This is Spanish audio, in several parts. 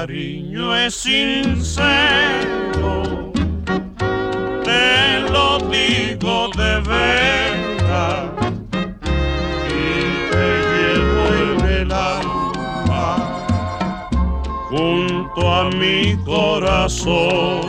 cariño es sincero, te lo digo de verdad, y te llevo en el alma, junto a mi corazón.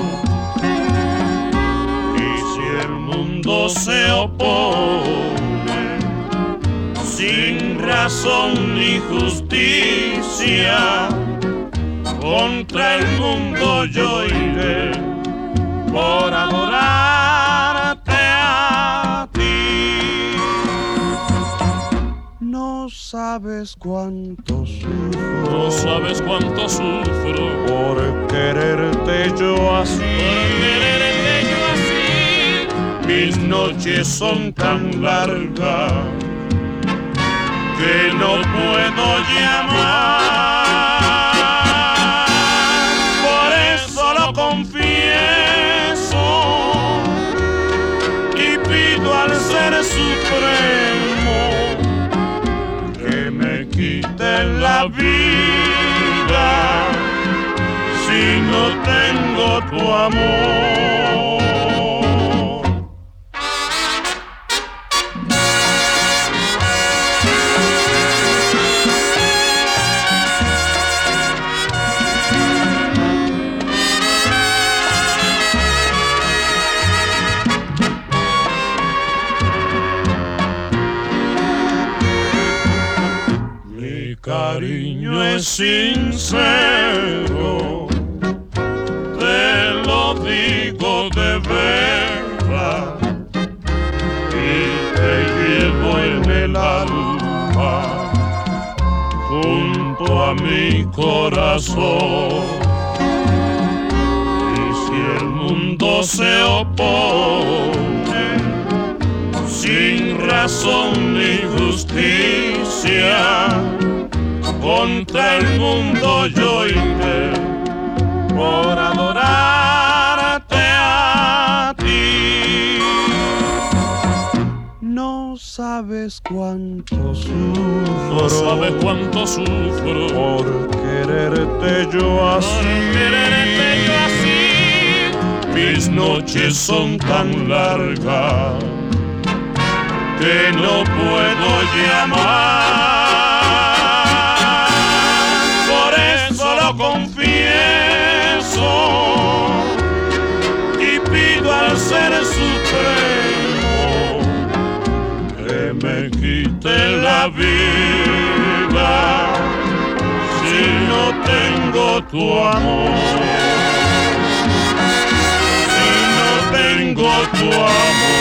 Y si el mundo se opone, sin razón ni justicia, contra el mundo yo iré por adorarte a ti. No sabes cuánto sufro, no sabes cuánto sufro por quererte yo así. Mis noches son tan largas que no puedo llamar, por eso lo confieso y pido al Ser Supremo que me quite la vida si no tengo tu amor. Cariño es sincero, te lo digo de verdad, y te llevo en el alma, junto a mi corazón. Y si el mundo se opone, sin razón ni justicia, contra el mundo yo iré por adorarte a ti. No sabes cuánto sufro, no sabes cuánto sufro por quererte yo así. Mis noches son tan largas que no puedo llamar. Confieso y pido al Ser Supremo que me quite la vida si no tengo tu amor, si no tengo tu amor.